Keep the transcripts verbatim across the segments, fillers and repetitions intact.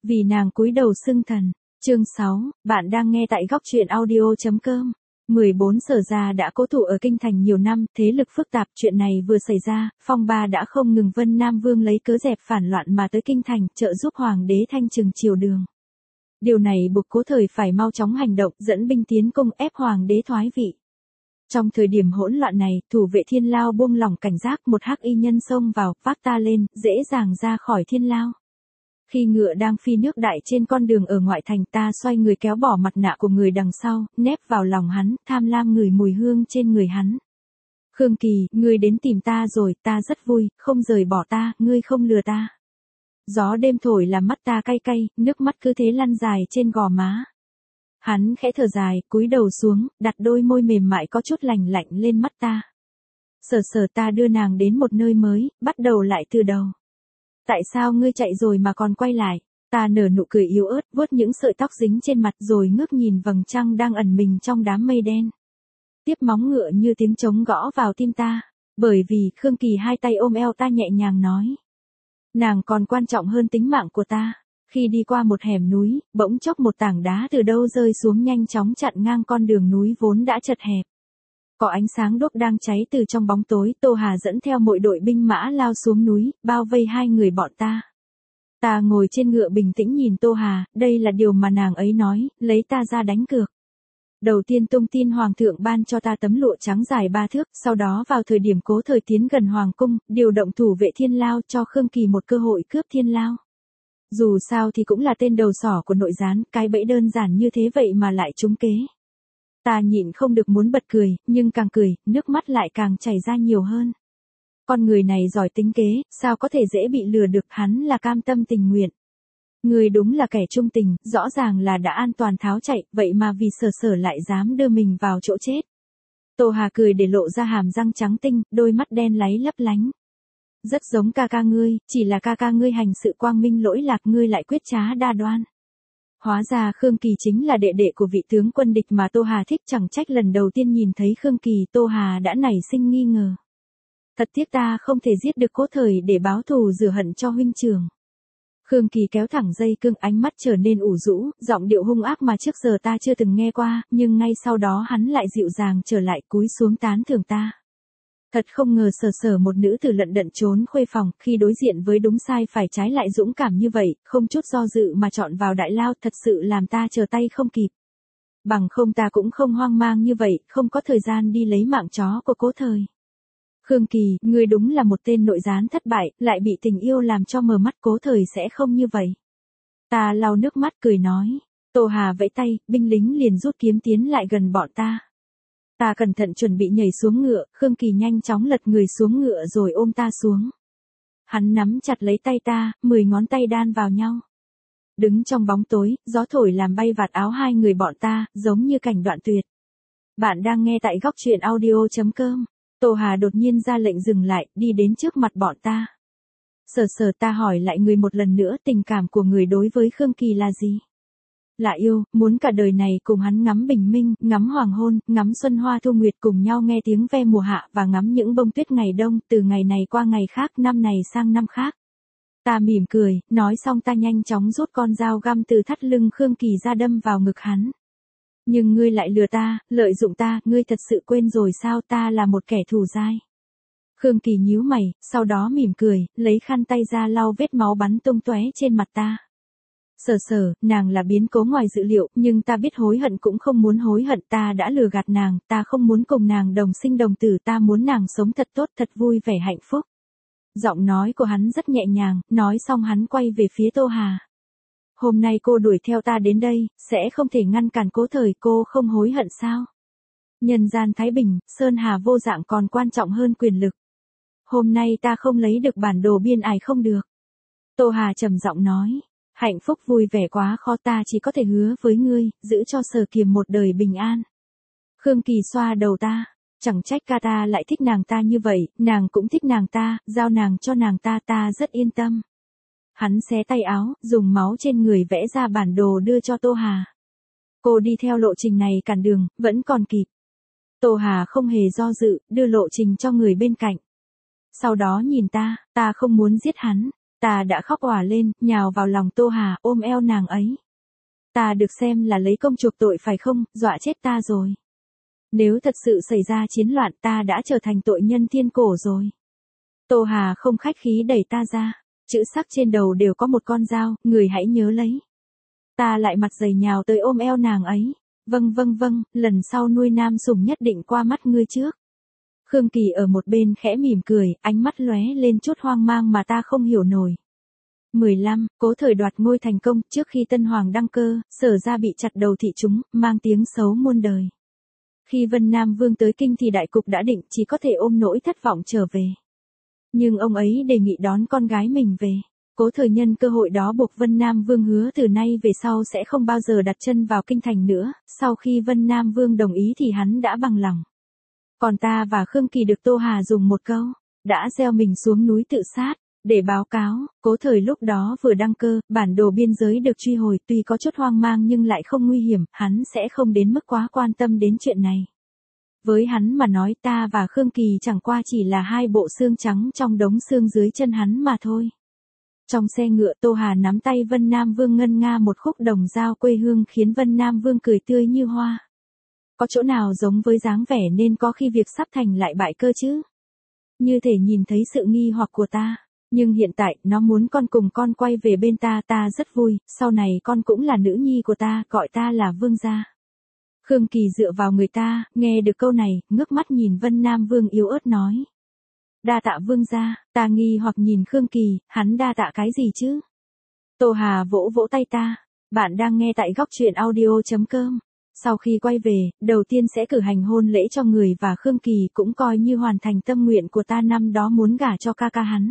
Vì nàng cúi đầu xưng thần. Chương sáu, bạn đang nghe tại góc truyện audio chấm com. mười bốn Sở gia đã cố thủ ở kinh thành nhiều năm, thế lực phức tạp, chuyện này vừa xảy ra, phong ba đã không ngừng Vân Nam Vương lấy cớ dẹp phản loạn mà tới kinh thành, trợ giúp hoàng đế thanh trừng triều đường. Điều này buộc Cố Thời phải mau chóng hành động, dẫn binh tiến công ép hoàng đế thoái vị. Trong thời điểm hỗn loạn này, thủ vệ thiên lao buông lỏng cảnh giác, một hắc y nhân xông vào, vác ta lên, dễ dàng ra khỏi thiên lao. Khi ngựa đang phi nước đại trên con đường ở ngoại thành, ta xoay người kéo bỏ mặt nạ của người đằng sau, nép vào lòng hắn, tham lam ngửi mùi hương trên người hắn. Khương Kỳ, ngươi đến tìm ta rồi, ta rất vui, không rời bỏ ta, ngươi không lừa ta. Gió đêm thổi làm mắt ta cay cay, nước mắt cứ thế lăn dài trên gò má. Hắn khẽ thở dài, cúi đầu xuống, đặt đôi môi mềm mại có chút lành lạnh lên mắt ta. Sờ sờ, ta đưa nàng đến một nơi mới, bắt đầu lại từ đầu. Tại sao ngươi chạy rồi mà còn quay lại? Ta nở nụ cười yếu ớt, vuốt những sợi tóc dính trên mặt rồi ngước nhìn vầng trăng đang ẩn mình trong đám mây đen. Tiếp móng ngựa như tiếng trống gõ vào tim ta. Bởi vì, Khương Kỳ hai tay ôm eo ta nhẹ nhàng nói. Nàng còn quan trọng hơn tính mạng của ta. Khi đi qua một hẻm núi, bỗng chốc một tảng đá từ đâu rơi xuống nhanh chóng chặn ngang con đường núi vốn đã chật hẹp. Có ánh sáng đuốc đang cháy từ trong bóng tối, Tô Hà dẫn theo mọi đội binh mã lao xuống núi, bao vây hai người bọn ta. Ta ngồi trên ngựa bình tĩnh nhìn Tô Hà, đây là điều mà nàng ấy nói, lấy ta ra đánh cược. Đầu tiên tung tin hoàng thượng ban cho ta tấm lụa trắng dài ba thước, sau đó vào thời điểm Cố Thời tiến gần hoàng cung, điều động thủ vệ thiên lao cho Khương Kỳ một cơ hội cướp thiên lao. Dù sao thì cũng là tên đầu sỏ của nội gián, cái bẫy đơn giản như thế vậy mà lại trúng kế. Ta nhịn không được muốn bật cười, nhưng càng cười, nước mắt lại càng chảy ra nhiều hơn. Con người này giỏi tính kế, sao có thể dễ bị lừa được, hắn là cam tâm tình nguyện. Người đúng là kẻ trung tình, rõ ràng là đã an toàn tháo chạy, vậy mà vì Sở Sở lại dám đưa mình vào chỗ chết. Tô Hà cười để lộ ra hàm răng trắng tinh, đôi mắt đen láy lấp lánh. Rất giống ca ca ngươi, chỉ là ca ca ngươi hành sự quang minh lỗi lạc, ngươi lại quyết trá đa đoan. Hóa ra Khương Kỳ chính là đệ đệ của vị tướng quân địch mà Tô Hà thích, chẳng trách lần đầu tiên nhìn thấy Khương Kỳ Tô Hà đã nảy sinh nghi ngờ. Thật tiếc ta không thể giết được Cố Thời để báo thù rửa hận cho huynh trưởng. Khương Kỳ kéo thẳng dây cương, ánh mắt trở nên ủ rũ, giọng điệu hung ác mà trước giờ ta chưa từng nghe qua, nhưng ngay sau đó hắn lại dịu dàng trở lại, cúi xuống tán thưởng ta. Thật không ngờ Sở Sở một nữ tử lận đận trốn khuê phòng, khi đối diện với đúng sai phải trái lại dũng cảm như vậy, không chút do dự mà chọn vào đại lao, thật sự làm ta chờ tay không kịp. Bằng không ta cũng không hoang mang như vậy, không có thời gian đi lấy mạng chó của Cố Thời. Khương Kỳ, ngươi đúng là một tên nội gián thất bại, lại bị tình yêu làm cho mờ mắt, Cố Thời sẽ không như vậy. Ta lau nước mắt cười nói. Tô Hà vẫy tay, binh lính liền rút kiếm tiến lại gần bọn ta. Ta cẩn thận chuẩn bị nhảy xuống ngựa, Khương Kỳ nhanh chóng lật người xuống ngựa rồi ôm ta xuống. Hắn nắm chặt lấy tay ta, mười ngón tay đan vào nhau. Đứng trong bóng tối, gió thổi làm bay vạt áo hai người bọn ta, giống như cảnh đoạn tuyệt. Bạn đang nghe tại góc truyện audio chấm com. Tô Hà đột nhiên ra lệnh dừng lại, đi đến trước mặt bọn ta. Sở Sở, ta hỏi lại người một lần nữa, tình cảm của người đối với Khương Kỳ là gì? Là yêu, muốn cả đời này cùng hắn ngắm bình minh, ngắm hoàng hôn, ngắm xuân hoa thu nguyệt, cùng nhau nghe tiếng ve mùa hạ và ngắm những bông tuyết ngày đông, từ ngày này qua ngày khác, năm này sang năm khác. Ta mỉm cười, nói xong ta nhanh chóng rút con dao găm từ thắt lưng Khương Kỳ ra đâm vào ngực hắn. Nhưng ngươi lại lừa ta, lợi dụng ta, ngươi thật sự quên rồi sao, ta là một kẻ thù dai. Khương Kỳ nhíu mày, sau đó mỉm cười, lấy khăn tay ra lau vết máu bắn tung tóe trên mặt ta. Sở Sở, nàng là biến cố ngoài dự liệu, nhưng ta biết hối hận cũng không muốn hối hận, ta đã lừa gạt nàng, ta không muốn cùng nàng đồng sinh đồng tử, ta muốn nàng sống thật tốt, thật vui vẻ hạnh phúc. Giọng nói của hắn rất nhẹ nhàng, nói xong hắn quay về phía Tô Hà. Hôm nay cô đuổi theo ta đến đây, sẽ không thể ngăn cản Cố Thời, cô không hối hận sao? Nhân gian thái bình, sơn hà vô dạng còn quan trọng hơn quyền lực. Hôm nay ta không lấy được bản đồ biên ải không được. Tô Hà trầm giọng nói. Hạnh phúc vui vẻ quá khó, ta chỉ có thể hứa với ngươi, giữ cho Sở Kiềm một đời bình an. Khương Kỳ xoa đầu ta, chẳng trách ca ta lại thích nàng ta như vậy, nàng cũng thích nàng ta, giao nàng cho nàng ta, ta rất yên tâm. Hắn xé tay áo, dùng máu trên người vẽ ra bản đồ đưa cho Tô Hà. Cô đi theo lộ trình này cản đường, vẫn còn kịp. Tô Hà không hề do dự, đưa lộ trình cho người bên cạnh. Sau đó nhìn ta, ta không muốn giết hắn. Ta đã khóc òa lên, nhào vào lòng Tô Hà, ôm eo nàng ấy. Ta được xem là lấy công chuộc tội phải không, dọa chết ta rồi. Nếu thật sự xảy ra chiến loạn ta đã trở thành tội nhân thiên cổ rồi. Tô Hà không khách khí đẩy ta ra. Chữ sắc trên đầu đều có một con dao, người hãy nhớ lấy. Ta lại mặt dày nhào tới ôm eo nàng ấy. Vâng vâng vâng, lần sau nuôi nam sủng nhất định qua mắt ngươi trước. Khương Kỳ ở một bên khẽ mỉm cười, ánh mắt lóe lên chút hoang mang mà ta không hiểu nổi. mười lăm, Cố Thời đoạt ngôi thành công, trước khi Tân Hoàng đăng cơ, Sở ra bị chặt đầu thị chúng, mang tiếng xấu muôn đời. Khi Vân Nam Vương tới kinh thì đại cục đã định, chỉ có thể ôm nỗi thất vọng trở về. Nhưng ông ấy đề nghị đón con gái mình về. Cố Thời nhân cơ hội đó buộc Vân Nam Vương hứa từ nay về sau sẽ không bao giờ đặt chân vào kinh thành nữa, sau khi Vân Nam Vương đồng ý thì hắn đã bằng lòng. Còn ta và Khương Kỳ được Tô Hà dùng một câu, đã gieo mình xuống núi tự sát. Để báo cáo, Cố Thời lúc đó vừa đăng cơ, bản đồ biên giới được truy hồi, tuy có chút hoang mang nhưng lại không nguy hiểm, hắn sẽ không đến mức quá quan tâm đến chuyện này. Với hắn mà nói ta và Khương Kỳ chẳng qua chỉ là hai bộ xương trắng trong đống xương dưới chân hắn mà thôi. Trong xe ngựa Tô Hà nắm tay Vân Nam Vương ngân nga một khúc đồng dao quê hương khiến Vân Nam Vương cười tươi như hoa. Có chỗ nào giống với dáng vẻ nên có khi việc sắp thành lại bại cơ chứ? Như thể nhìn thấy sự nghi hoặc của ta. Nhưng hiện tại, nó muốn con cùng con quay về bên ta, ta rất vui, sau này con cũng là nữ nhi của ta, gọi ta là Vương gia. Khương Kỳ dựa vào người ta, nghe được câu này, ngước mắt nhìn Vân Nam Vương yếu ớt nói. Đa tạ Vương gia, ta nghi hoặc nhìn Khương Kỳ, hắn đa tạ cái gì chứ? Tô Hà vỗ vỗ tay ta, bạn đang nghe tại góc truyện audio chấm com. Sau khi quay về, đầu tiên sẽ cử hành hôn lễ cho người và Khương Kỳ cũng coi như hoàn thành tâm nguyện của ta năm đó muốn gả cho ca ca hắn.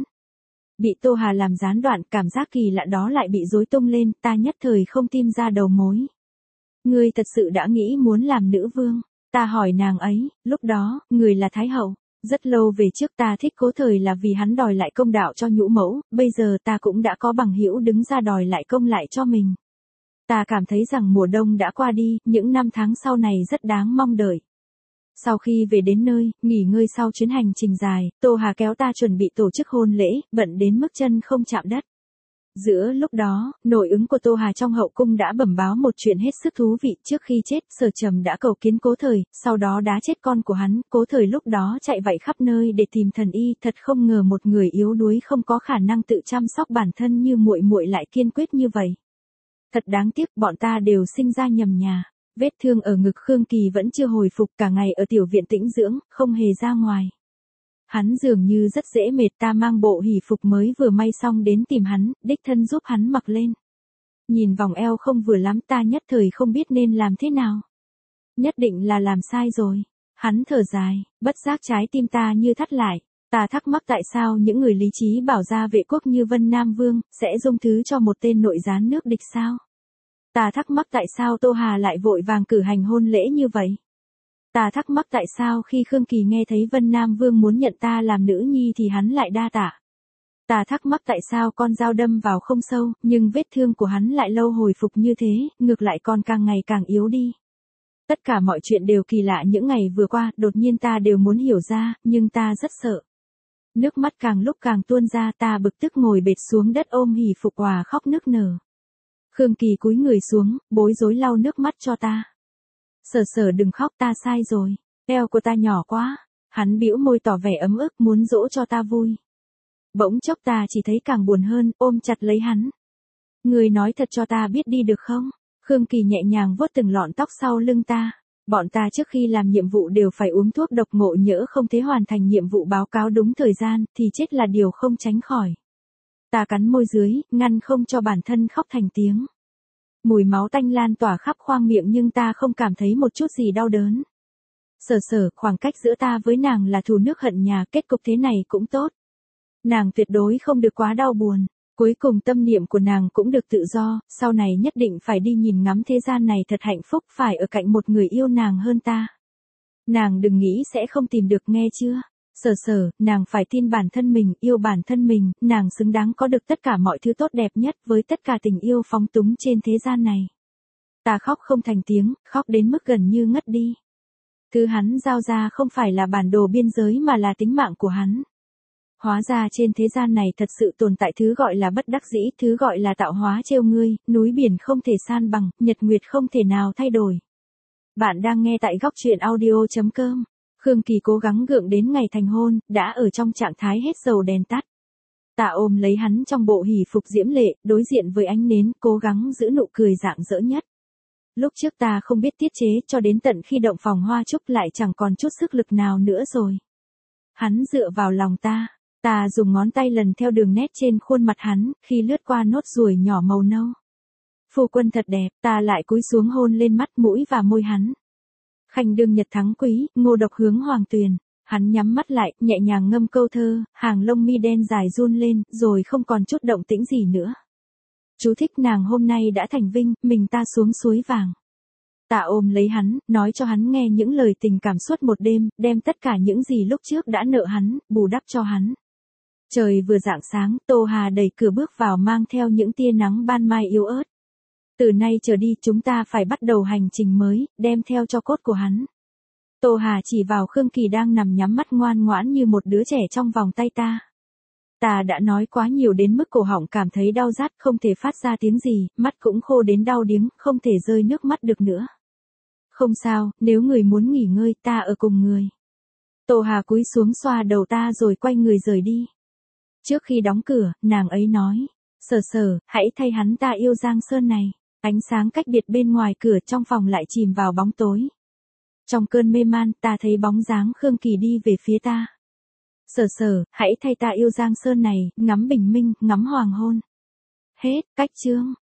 Bị Tô Hà làm gián đoạn, cảm giác kỳ lạ đó lại bị rối tung lên, ta nhất thời không tìm ra đầu mối. Ngươi thật sự đã nghĩ muốn làm nữ vương? Ta hỏi nàng ấy, lúc đó, người là Thái Hậu. Rất lâu về trước ta thích Cố Thời là vì hắn đòi lại công đạo cho nhũ mẫu, bây giờ ta cũng đã có bằng hữu đứng ra đòi lại công lại cho mình. Ta cảm thấy rằng mùa đông đã qua đi, những năm tháng sau này rất đáng mong đợi. Sau khi về đến nơi, nghỉ ngơi sau chuyến hành trình dài, Tô Hà kéo ta chuẩn bị tổ chức hôn lễ, bận đến mức chân không chạm đất. Giữa lúc đó, nội ứng của Tô Hà trong hậu cung đã bẩm báo một chuyện hết sức thú vị. Trước khi chết, Sở Trầm đã cầu kiến Cố Thời, sau đó đá chết con của hắn. Cố Thời lúc đó chạy vạy khắp nơi để tìm thần y, thật không ngờ một người yếu đuối không có khả năng tự chăm sóc bản thân như muội muội lại kiên quyết như vậy. Thật đáng tiếc, bọn ta đều sinh ra nhầm nhà. Vết thương ở ngực Khương Kỳ vẫn chưa hồi phục, cả ngày ở tiểu viện tĩnh dưỡng, không hề ra ngoài. Hắn dường như rất dễ mệt, ta mang bộ hỷ phục mới vừa may xong đến tìm hắn, đích thân giúp hắn mặc lên. Nhìn vòng eo không vừa lắm, ta nhất thời không biết nên làm thế nào. Nhất định là làm sai rồi. Hắn thở dài, bất giác trái tim ta như thắt lại. Ta thắc mắc tại sao những người lý trí bảo ra vệ quốc như Vân Nam Vương, sẽ dung thứ cho một tên nội gián nước địch sao? Ta thắc mắc tại sao Tô Hà lại vội vàng cử hành hôn lễ như vậy? Ta thắc mắc tại sao khi Khương Kỳ nghe thấy Vân Nam Vương muốn nhận ta làm nữ nhi thì hắn lại đa tạ. Ta thắc mắc tại sao con dao đâm vào không sâu, nhưng vết thương của hắn lại lâu hồi phục như thế, ngược lại còn càng ngày càng yếu đi. Tất cả mọi chuyện đều kỳ lạ những ngày vừa qua, đột nhiên ta đều muốn hiểu ra, nhưng ta rất sợ. Nước mắt càng lúc càng tuôn ra, ta bực tức ngồi bệt xuống đất ôm hỷ phục òa khóc nức nở. Khương Kỳ cúi người xuống, bối rối lau nước mắt cho ta. Sở Sở đừng khóc, ta sai rồi, eo của ta nhỏ quá. Hắn bĩu môi tỏ vẻ ấm ức muốn dỗ cho ta vui. Bỗng chốc ta chỉ thấy càng buồn hơn, ôm chặt lấy hắn. Người nói thật cho ta biết đi được không? Khương Kỳ nhẹ nhàng vuốt từng lọn tóc sau lưng ta. Bọn ta trước khi làm nhiệm vụ đều phải uống thuốc độc, ngộ nhỡ không thể hoàn thành nhiệm vụ báo cáo đúng thời gian, thì chết là điều không tránh khỏi. Ta cắn môi dưới, ngăn không cho bản thân khóc thành tiếng. Mùi máu tanh lan tỏa khắp khoang miệng nhưng ta không cảm thấy một chút gì đau đớn. Sở Sở, khoảng cách giữa ta với nàng là thù nước hận nhà, kết cục thế này cũng tốt. Nàng tuyệt đối không được quá đau buồn. Cuối cùng tâm niệm của nàng cũng được tự do, sau này nhất định phải đi nhìn ngắm thế gian này thật hạnh phúc, phải ở cạnh một người yêu nàng hơn ta. Nàng đừng nghĩ sẽ không tìm được, nghe chưa? Sở Sở, nàng phải tin bản thân mình, yêu bản thân mình, nàng xứng đáng có được tất cả mọi thứ tốt đẹp nhất với tất cả tình yêu phóng túng trên thế gian này. Ta khóc không thành tiếng, khóc đến mức gần như ngất đi. Thứ hắn giao ra không phải là bản đồ biên giới mà là tính mạng của hắn. hóa ra trên thế gian này thật sự tồn tại thứ gọi là bất đắc dĩ, thứ gọi là tạo hóa trêu ngươi, núi biển không thể san bằng, nhật nguyệt không thể nào thay đổi. Bạn đang nghe tại góc truyện audio.com. Khương Kỳ cố gắng gượng đến ngày thành hôn, đã ở trong trạng thái hết dầu đèn tắt. Tạ ôm lấy hắn trong bộ hỷ phục diễm lệ, đối diện với ánh nến, cố gắng giữ nụ cười rạng rỡ nhất. Lúc trước ta không biết tiết chế, cho đến tận khi động phòng hoa trúc lại chẳng còn chút sức lực nào nữa rồi. Hắn dựa vào lòng ta, ta dùng ngón tay lần theo đường nét trên khuôn mặt hắn, khi lướt qua nốt ruồi nhỏ màu nâu. Phu quân thật đẹp, ta lại cúi xuống hôn lên mắt mũi và môi hắn. Khanh đương nhật thắng quý, ngô độc hướng hoàng tuyền. Hắn nhắm mắt lại, nhẹ nhàng ngâm câu thơ, hàng lông mi đen dài run lên, rồi không còn chút động tĩnh gì nữa. Chú thích nàng hôm nay đã thành vinh, mình ta xuống suối vàng. Tạ ôm lấy hắn, nói cho hắn nghe những lời tình cảm suốt một đêm, đem tất cả những gì lúc trước đã nợ hắn, bù đắp cho hắn. Trời vừa rạng sáng, Tô Hà đẩy cửa bước vào mang theo những tia nắng ban mai yếu ớt. Từ nay trở đi chúng ta phải bắt đầu hành trình mới, đem theo cho cốt của hắn. Tô Hà chỉ vào Khương Kỳ đang nằm nhắm mắt ngoan ngoãn như một đứa trẻ trong vòng tay ta. Ta đã nói quá nhiều đến mức cổ họng cảm thấy đau rát, không thể phát ra tiếng gì, mắt cũng khô đến đau điếng, không thể rơi nước mắt được nữa. Không sao, nếu người muốn nghỉ ngơi, ta ở cùng người. Tô Hà cúi xuống xoa đầu ta rồi quay người rời đi. Trước khi đóng cửa, nàng ấy nói, Sở Sở, hãy thay hắn ta yêu Giang Sơn này. Ánh sáng cách biệt bên ngoài cửa, trong phòng lại chìm vào bóng tối. Trong cơn mê man, ta thấy bóng dáng Khương Kỳ đi về phía ta. Sở Sở, hãy thay ta yêu Giang Sơn này, ngắm bình minh, ngắm hoàng hôn. Hết, cách chương.